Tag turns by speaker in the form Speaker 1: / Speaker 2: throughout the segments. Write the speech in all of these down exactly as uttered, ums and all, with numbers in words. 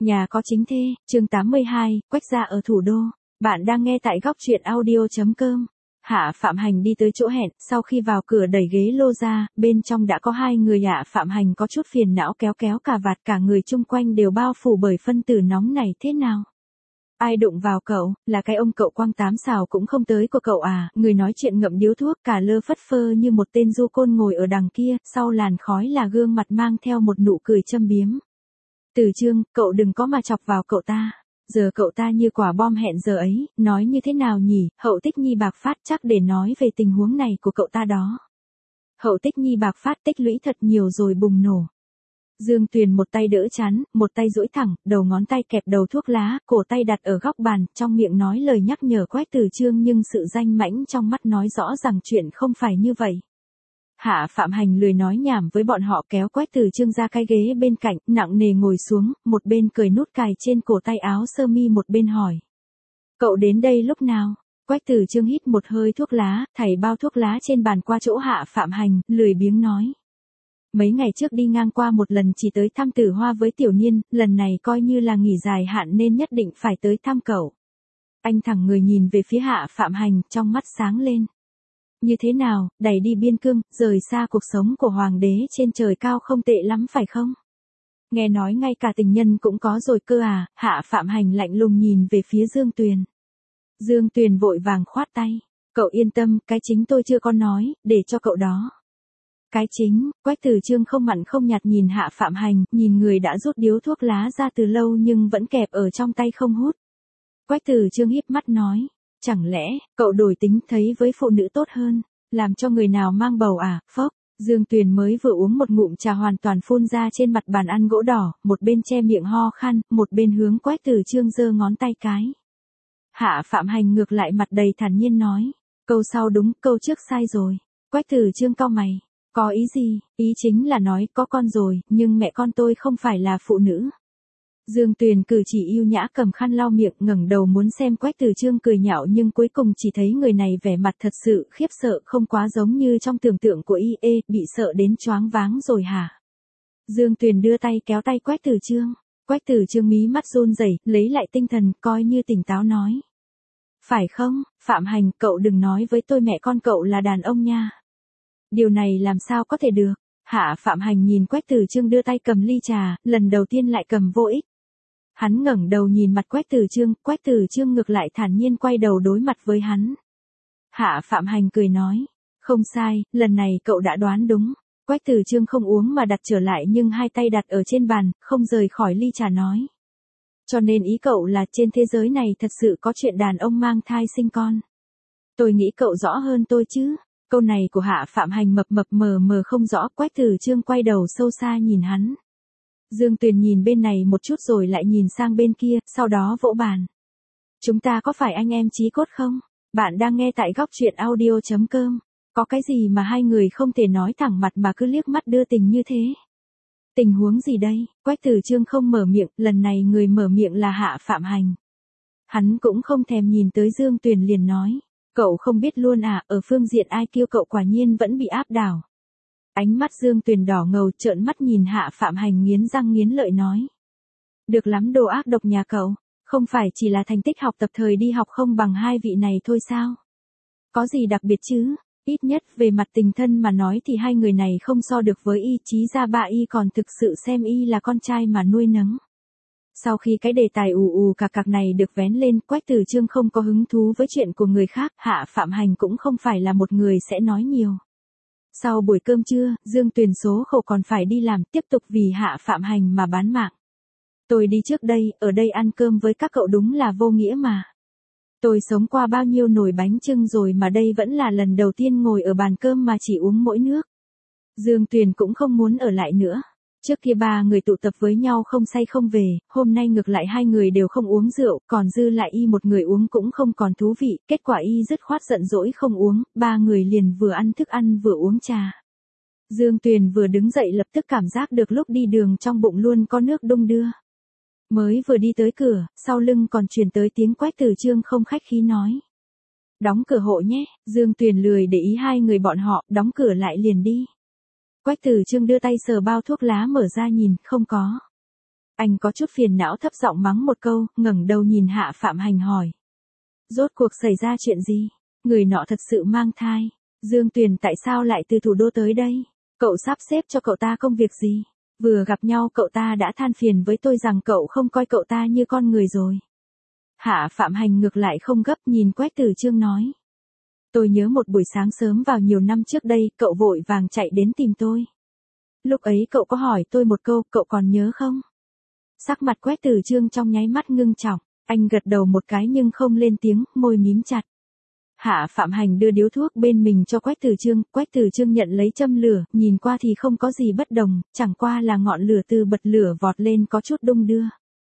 Speaker 1: Nhà có chính thê, chương tám mươi hai, Quách gia ở thủ đô. Bạn đang nghe tại góc truyện audio chấm com. Hạ Phạm Hành đi tới chỗ hẹn, sau khi vào cửa đẩy ghế lô ra, bên trong đã có hai người. Hạ Phạm Hành có chút phiền não kéo kéo cà vạt, cả người chung quanh đều bao phủ bởi phân tử nóng này. Thế nào? Ai đụng vào cậu? Là cái ông cậu quăng tám xào cũng không tới của cậu à? Người nói chuyện ngậm điếu thuốc, cả lơ phất phơ như một tên du côn ngồi ở đằng kia, sau làn khói là gương mặt mang theo một nụ cười châm biếm. Từ Chương, cậu đừng có mà chọc vào cậu ta. Giờ cậu ta như quả bom hẹn giờ ấy, nói như thế nào nhỉ? Hậu Tích Nhi bạc phát, chắc để nói về tình huống này của cậu ta đó. Hậu Tích Nhi bạc phát tích lũy thật nhiều rồi bùng nổ. Dương Tuyền một tay đỡ chán, một tay duỗi thẳng, đầu ngón tay kẹp đầu thuốc lá, cổ tay đặt ở góc bàn, trong miệng nói lời nhắc nhở Quách Từ Chương, nhưng sự danh mãnh trong mắt nói rõ rằng chuyện không phải như vậy. Hạ Phạm Hành lười nói nhảm với bọn họ, kéo Quách Từ Chương ra cái ghế bên cạnh, nặng nề ngồi xuống, một bên cởi nút cài trên cổ tay áo sơ mi, một bên hỏi. Cậu đến đây lúc nào? Quách Từ Chương hít một hơi thuốc lá, thảy bao thuốc lá trên bàn qua chỗ Hạ Phạm Hành, lười biếng nói. Mấy ngày trước đi ngang qua một lần, chỉ tới thăm Tử Hoa với Tiểu Niên, lần này coi như là nghỉ dài hạn nên nhất định phải tới thăm cậu. Anh thẳng người nhìn về phía Hạ Phạm Hành, trong mắt sáng lên. Như thế nào, đẩy đi biên cương, rời xa cuộc sống của hoàng đế trên trời cao không tệ lắm phải không? Nghe nói ngay cả tình nhân cũng có rồi cơ à? Hạ Phạm Hành lạnh lùng nhìn về phía Dương Tuyền. Dương Tuyền vội vàng khoát tay. Cậu yên tâm, cái chính tôi chưa có nói, để cho cậu đó. Cái chính? Quách Từ Chương không mặn không nhạt nhìn Hạ Phạm Hành, nhìn người đã rút điếu thuốc lá ra từ lâu nhưng vẫn kẹp ở trong tay không hút. Quách Từ Chương híp mắt nói. Chẳng lẽ, cậu đổi tính thấy với phụ nữ tốt hơn, làm cho người nào mang bầu à? Phốc, Dương Tuyền mới vừa uống một ngụm trà hoàn toàn phun ra trên mặt bàn ăn gỗ đỏ, một bên che miệng ho khan, một bên hướng Quách Từ Chương giơ ngón tay cái. Hạ Phạm Hành ngược lại mặt đầy thản nhiên nói, câu sau đúng, câu trước sai rồi. Quách Từ Chương cau mày, có ý gì? Ý chính là nói có con rồi, nhưng mẹ con tôi không phải là phụ nữ. Dương Tuyền cử chỉ yêu nhã cầm khăn lau miệng, ngẩng đầu muốn xem Quách Từ Chương cười nhạo, nhưng cuối cùng chỉ thấy người này vẻ mặt thật sự khiếp sợ, không quá giống như trong tưởng tượng của y. Ê, bị sợ đến choáng váng rồi hả? Dương Tuyền đưa tay kéo tay Quách Từ Chương. Quách Từ Chương mí mắt run rẩy, lấy lại tinh thần, coi như tỉnh táo nói. Phải không, Phạm Hành, cậu đừng nói với tôi mẹ con cậu là đàn ông nha. Điều này làm sao có thể được? Hạ Phạm Hành nhìn Quách Từ Chương đưa tay cầm ly trà, lần đầu tiên lại cầm vô ích. Hắn ngẩng đầu nhìn mặt Quách Từ Chương, Quách Từ Chương ngược lại thản nhiên quay đầu đối mặt với hắn. Hạ Phạm Hành cười nói, không sai, lần này cậu đã đoán đúng. Quách Từ Chương không uống mà đặt trở lại, nhưng hai tay đặt ở trên bàn, không rời khỏi ly trà nói. Cho nên ý cậu là trên thế giới này thật sự có chuyện đàn ông mang thai sinh con. Tôi nghĩ cậu rõ hơn tôi chứ. Câu này của Hạ Phạm Hành mập mập mờ mờ không rõ. Quách Từ Chương quay đầu sâu xa nhìn hắn. Dương Tuyền nhìn bên này một chút rồi lại nhìn sang bên kia, sau đó vỗ bàn. Chúng ta có phải anh em chí cốt không? Bạn đang nghe tại góc truyện audio chấm com. Có cái gì mà hai người không thể nói thẳng mặt mà cứ liếc mắt đưa tình như thế? Tình huống gì đây? Quách Từ Chương không mở miệng, lần này người mở miệng là Hạ Phạm Hành. Hắn cũng không thèm nhìn tới Dương Tuyền liền nói. Cậu không biết luôn à, ở phương diện i kiu cậu quả nhiên vẫn bị áp đảo. Ánh mắt Dương Tuyền đỏ ngầu, trợn mắt nhìn Hạ Phạm Hành, nghiến răng nghiến lợi nói. Được lắm, đồ ác độc nhà cậu, không phải chỉ là thành tích học tập thời đi học không bằng hai vị này thôi sao? Có gì đặc biệt chứ? Ít nhất về mặt tình thân mà nói thì hai người này không so được với y, chí ra ba y còn thực sự xem y là con trai mà nuôi nấng. Sau khi cái đề tài ù ù cạc cạc này được vén lên, Quách Từ Chương không có hứng thú với chuyện của người khác, Hạ Phạm Hành cũng không phải là một người sẽ nói nhiều. Sau buổi cơm trưa, Dương Tuyền số khổ còn phải đi làm, tiếp tục vì Hạ Phạm Hành mà bán mạng. Tôi đi trước đây, ở đây ăn cơm với các cậu đúng là vô nghĩa mà. Tôi sống qua bao nhiêu nồi bánh chưng rồi mà đây vẫn là lần đầu tiên ngồi ở bàn cơm mà chỉ uống mỗi nước. Dương Tuyền cũng không muốn ở lại nữa. Trước kia ba người tụ tập với nhau không say không về, hôm nay ngược lại hai người đều không uống rượu, còn dư lại y một người uống cũng không còn thú vị, kết quả y dứt khoát giận dỗi không uống, ba người liền vừa ăn thức ăn vừa uống trà. Dương Tuyền vừa đứng dậy lập tức cảm giác được lúc đi đường trong bụng luôn có nước đung đưa. Mới vừa đi tới cửa, sau lưng còn truyền tới tiếng Quách Từ Chương không khách khí nói. Đóng cửa hộ nhé. Dương Tuyền lười để ý hai người bọn họ, đóng cửa lại liền đi. Quách Từ Chương đưa tay sờ bao thuốc lá mở ra nhìn, không có. Anh có chút phiền não thấp giọng mắng một câu, ngẩng đầu nhìn Hạ Phạm Hành hỏi. Rốt cuộc xảy ra chuyện gì? Người nọ thật sự mang thai. Dương Tuyền tại sao lại từ thủ đô tới đây? Cậu sắp xếp cho cậu ta công việc gì? Vừa gặp nhau cậu ta đã than phiền với tôi rằng cậu không coi cậu ta như con người rồi. Hạ Phạm Hành ngược lại không gấp, nhìn Quách Tử Chương nói. Tôi nhớ một buổi sáng sớm vào nhiều năm trước đây, cậu vội vàng chạy đến tìm tôi. Lúc ấy cậu có hỏi tôi một câu, cậu còn nhớ không? Sắc mặt Quách Tử Chương trong nháy mắt ngưng trọng, anh gật đầu một cái nhưng không lên tiếng, môi mím chặt. Hạ Phạm Hành đưa điếu thuốc bên mình cho Quách Tử Chương, Quách Tử Chương nhận lấy châm lửa, nhìn qua thì không có gì bất đồng, chẳng qua là ngọn lửa từ bật lửa vọt lên có chút đung đưa.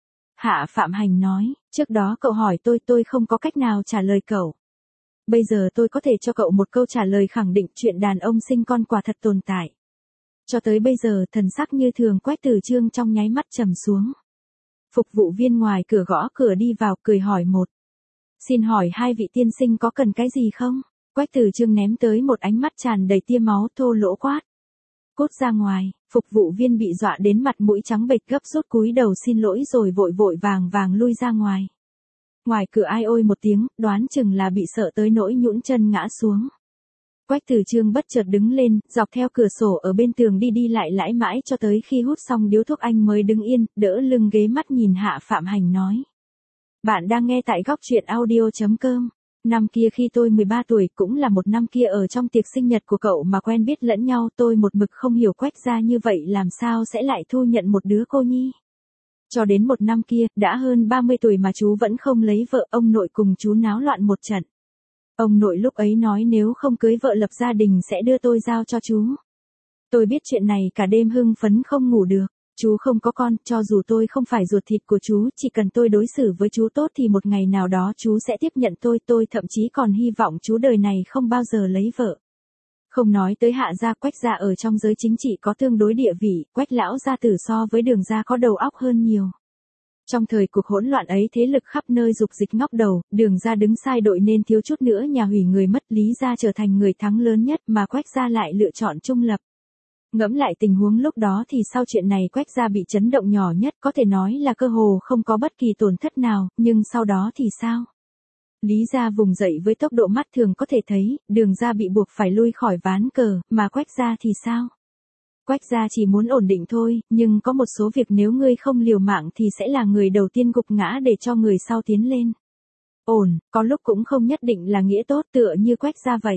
Speaker 1: Hạ Phạm Hành nói, trước đó cậu hỏi tôi, tôi không có cách nào trả lời cậu. Bây giờ tôi có thể cho cậu một câu trả lời khẳng định chuyện đàn ông sinh con quả thật tồn tại. Cho tới bây giờ thần sắc như thường Quách Tử Chương trong nháy mắt trầm xuống. Phục vụ viên ngoài cửa gõ cửa đi vào cười hỏi một. Xin hỏi hai vị tiên sinh có cần cái gì không? Quách Tử Chương ném tới một ánh mắt tràn đầy tia máu thô lỗ quát. Cút ra ngoài, phục vụ viên bị dọa đến mặt mũi trắng bệch gấp rút cúi đầu xin lỗi rồi vội vội vàng vàng lui ra ngoài. Ngoài cửa ai ôi một tiếng, đoán chừng là bị sợ tới nỗi nhũn chân ngã xuống. Quách Tử Chương bất chợt đứng lên, dọc theo cửa sổ ở bên tường đi đi lại lãi mãi cho tới khi hút xong điếu thuốc anh mới đứng yên, đỡ lưng ghế mắt nhìn Hạ Phạm Hành nói. Bạn đang nghe tại góc truyện audio.com. Năm kia khi tôi mười ba tuổi cũng là một năm kia ở trong tiệc sinh nhật của cậu mà quen biết lẫn nhau, tôi một mực không hiểu Quách gia như vậy làm sao sẽ lại thu nhận một đứa cô nhi. Cho đến một năm kia, đã hơn ba mươi tuổi mà chú vẫn không lấy vợ, ông nội cùng chú náo loạn một trận. Ông nội lúc ấy nói nếu không cưới vợ lập gia đình sẽ đưa tôi giao cho chú. Tôi biết chuyện này cả đêm hưng phấn không ngủ được. Chú không có con, cho dù tôi không phải ruột thịt của chú, chỉ cần tôi đối xử với chú tốt thì một ngày nào đó chú sẽ tiếp nhận tôi, tôi thậm chí còn hy vọng chú đời này không bao giờ lấy vợ. Không nói tới Hạ gia, Quách gia ở trong giới chính trị có tương đối địa vị, Quách lão gia tử so với Đường gia có đầu óc hơn nhiều. Trong thời cuộc hỗn loạn ấy thế lực khắp nơi dục dịch ngóc đầu, Đường gia đứng sai đội nên thiếu chút nữa nhà hủy người mất, Lý gia trở thành người thắng lớn nhất mà Quách gia lại lựa chọn trung lập. Ngẫm lại tình huống lúc đó thì sau chuyện này Quách gia bị chấn động nhỏ nhất, có thể nói là cơ hồ không có bất kỳ tổn thất nào, nhưng sau đó thì sao? Lý gia vùng dậy với tốc độ mắt thường có thể thấy, Đường gia bị buộc phải lui khỏi ván cờ, mà Quách gia thì sao? Quách gia chỉ muốn ổn định thôi, nhưng có một số việc nếu ngươi không liều mạng thì sẽ là người đầu tiên gục ngã để cho người sau tiến lên. Ổn, có lúc cũng không nhất định là nghĩa tốt, tựa như Quách gia vậy.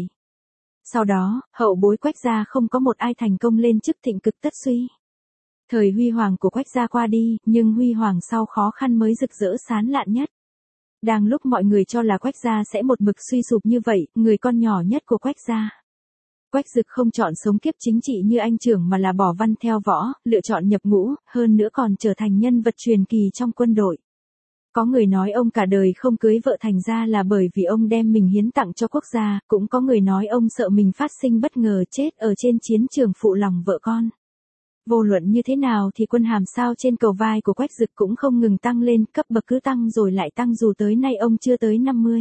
Speaker 1: Sau đó, hậu bối Quách gia không có một ai thành công lên chức thịnh cực tất suy. Thời huy hoàng của Quách gia qua đi, nhưng huy hoàng sau khó khăn mới rực rỡ sáng lạn nhất. Đang lúc mọi người cho là Quách gia sẽ một mực suy sụp như vậy, người con nhỏ nhất của Quách gia, Quách Dực, không chọn sống kiếp chính trị như anh trưởng mà là bỏ văn theo võ, lựa chọn nhập ngũ, hơn nữa còn trở thành nhân vật truyền kỳ trong quân đội. Có người nói ông cả đời không cưới vợ thành ra là bởi vì ông đem mình hiến tặng cho quốc gia, cũng có người nói ông sợ mình phát sinh bất ngờ chết ở trên chiến trường phụ lòng vợ con. Vô luận như thế nào thì quân hàm sao trên cầu vai của Quách Dực cũng không ngừng tăng lên, cấp bậc cứ tăng rồi lại tăng dù tới nay ông chưa tới năm mươi.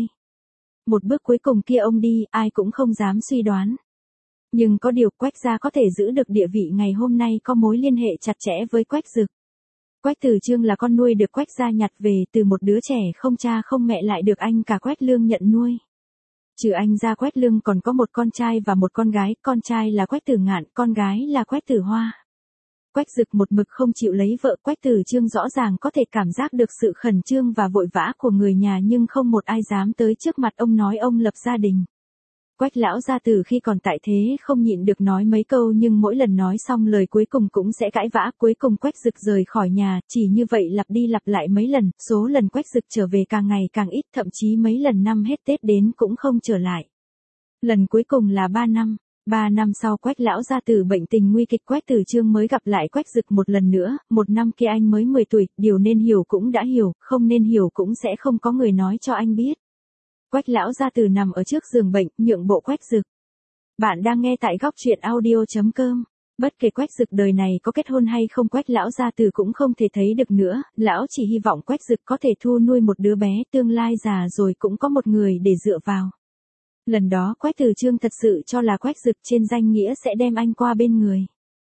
Speaker 1: Một bước cuối cùng kia ông đi, ai cũng không dám suy đoán. Nhưng có điều Quách gia có thể giữ được địa vị ngày hôm nay có mối liên hệ chặt chẽ với Quách Dực. Quách Tử Chương là con nuôi được Quách gia nhặt về từ một đứa trẻ không cha không mẹ lại được anh cả Quách Lương nhận nuôi. Trừ anh ra Quách Lương còn có một con trai và một con gái, con trai là Quách Tử Ngạn, con gái là Quách Tử Hoa. Quách Dực một mực không chịu lấy vợ, Quách Tử Chương rõ ràng có thể cảm giác được sự khẩn trương và vội vã của người nhà nhưng không một ai dám tới trước mặt ông nói ông lập gia đình. Quách lão gia tử khi còn tại thế không nhịn được nói mấy câu nhưng mỗi lần nói xong lời cuối cùng cũng sẽ cãi vã, cuối cùng Quách Dực rời khỏi nhà, chỉ như vậy lặp đi lặp lại mấy lần, số lần Quách Dực trở về càng ngày càng ít, thậm chí mấy lần năm hết Tết đến cũng không trở lại. Lần cuối cùng là ba năm, ba năm sau Quách lão gia tử bệnh tình nguy kịch, Quách Tử Chương mới gặp lại Quách Dực một lần nữa, một năm kia anh mới mười tuổi, điều nên hiểu cũng đã hiểu, không nên hiểu cũng sẽ không có người nói cho anh biết. Quách lão gia tử nằm ở trước giường bệnh, nhượng bộ Quách Dực. Bạn đang nghe tại góc truyện audio.com. Bất kể Quách Dực đời này có kết hôn hay không, Quách lão gia tử cũng không thể thấy được nữa, lão chỉ hy vọng Quách Dực có thể thu nuôi một đứa bé, tương lai già rồi cũng có một người để dựa vào. Lần đó Quách Tử Chương thật sự cho là Quách Dực trên danh nghĩa sẽ đem anh qua bên người.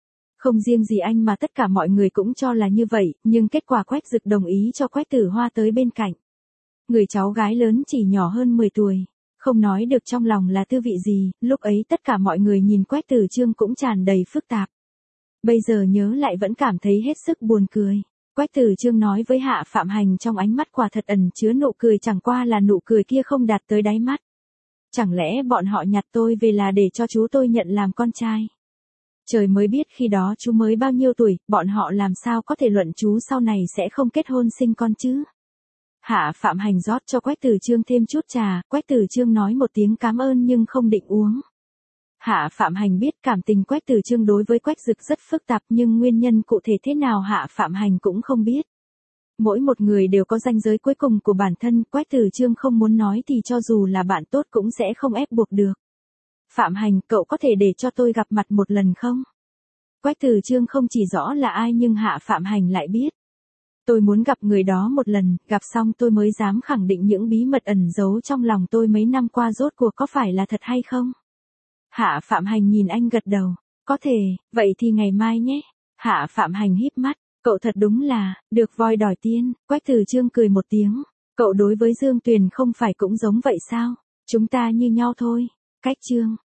Speaker 1: Không riêng gì anh mà tất cả mọi người cũng cho là như vậy, nhưng kết quả Quách Dực đồng ý cho Quách Tử Hoa tới bên cạnh. Người cháu gái lớn chỉ nhỏ hơn mười tuổi, không nói được trong lòng là tư vị gì, lúc ấy tất cả mọi người nhìn Quách Tử Trương cũng tràn đầy phức tạp. Bây giờ nhớ lại vẫn cảm thấy hết sức buồn cười. Quách Tử Trương nói với Hạ Phạm Hành trong ánh mắt quả thật ẩn chứa nụ cười, chẳng qua là nụ cười kia không đạt tới đáy mắt. Chẳng lẽ bọn họ nhặt tôi về là để cho chú tôi nhận làm con trai? Trời mới biết khi đó chú mới bao nhiêu tuổi, bọn họ làm sao có thể luận chú sau này sẽ không kết hôn sinh con chứ? Hạ Phạm Hành rót cho Quách Tử Trương thêm chút trà, Quách Tử Trương nói một tiếng cảm ơn nhưng không định uống. Hạ Phạm Hành biết cảm tình Quách Tử Trương đối với Quách Dực rất phức tạp, nhưng nguyên nhân cụ thể thế nào Hạ Phạm Hành cũng không biết. Mỗi một người đều có ranh giới cuối cùng của bản thân, Quách Tử Trương không muốn nói thì cho dù là bạn tốt cũng sẽ không ép buộc được. Phạm Hành, cậu có thể để cho tôi gặp mặt một lần không? Quách Tử Trương không chỉ rõ là ai nhưng Hạ Phạm Hành lại biết. Tôi muốn gặp người đó một lần, gặp xong tôi mới dám khẳng định những bí mật ẩn giấu trong lòng tôi mấy năm qua rốt cuộc có phải là thật hay không. Hạ Phạm Hành nhìn anh gật đầu, có thể, vậy thì ngày mai nhé. Hạ Phạm Hành híp mắt, cậu thật đúng là, được voi đòi tiên. Quách Tử Trương cười một tiếng, cậu đối với Dương Tuyền không phải cũng giống vậy sao, chúng ta như nhau thôi. Cách Trương.